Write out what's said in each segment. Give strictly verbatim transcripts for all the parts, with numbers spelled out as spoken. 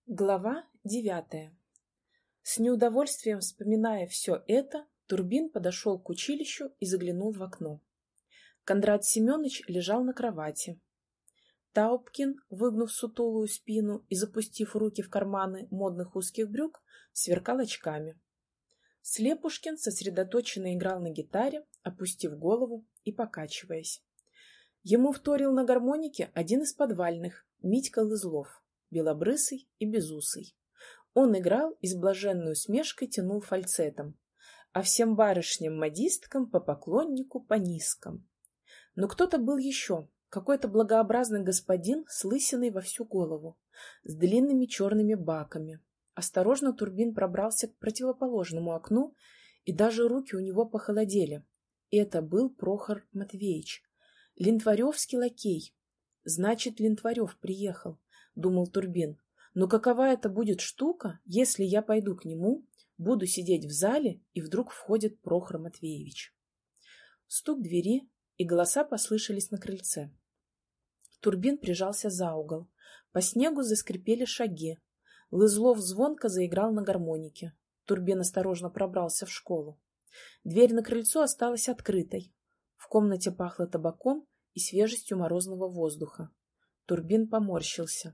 Глава девятая. С неудовольствием вспоминая все это, Турбин подошел к училищу и заглянул в окно. Кондрат Семенович лежал на кровати. Таубкин, выгнув сутулую спину и запустив руки в карманы модных узких брюк, сверкал очками. Слепушкин сосредоточенно играл на гитаре, опустив голову и покачиваясь. Ему вторил на гармонике один из подвальных, Митька Лызлов, белобрысый и безусый. Он играл и с блаженной усмешкой тянул фальцетом, а всем барышням-модисткам по поклоннику по низкам. Но кто-то был еще, какой-то благообразный господин с лысиной во всю голову, с длинными черными баками. Осторожно Турбин пробрался к противоположному окну, и даже руки у него похолодели. Это был Прохор Матвеич, линтваревский лакей. Значит, Линтварев приехал, думал Турбин. Но какова это будет штука, если я пойду к нему, буду сидеть в зале, и вдруг входит Прохор Матвеевич. Стук двери, и голоса послышались на крыльце. Турбин прижался за угол. По снегу заскрипели шаги. Лызлов звонко заиграл на гармонике. Турбин осторожно пробрался в школу. Дверь на крыльцо осталась открытой. В комнате пахло табаком и свежестью морозного воздуха. Турбин поморщился.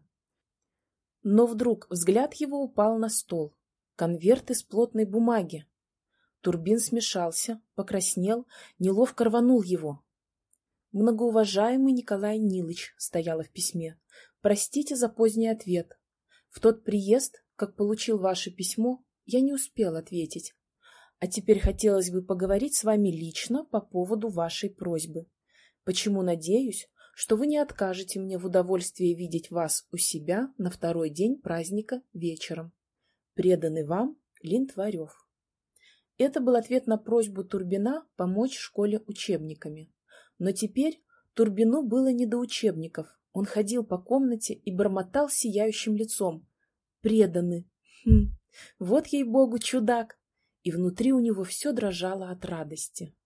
Но вдруг взгляд его упал на стол. Конверт из плотной бумаги. Турбин смешался, покраснел, неловко рванул его. «Многоуважаемый Николай Нилыч», — стояло в письме, — «простите за поздний ответ. В тот приезд, как получил ваше письмо, я не успел ответить. А теперь хотелось бы поговорить с вами лично по поводу вашей просьбы. Почему надеюсь, что вы не откажете мне в удовольствии видеть вас у себя на второй день праздника вечером. Преданный вам Линтварев». Это был ответ на просьбу Турбина помочь школе учебниками. Но теперь Турбину было не до учебников. Он ходил по комнате и бормотал сияющим лицом. «Преданный! Хм, вот ей-богу чудак!» И внутри у него все дрожало от радости.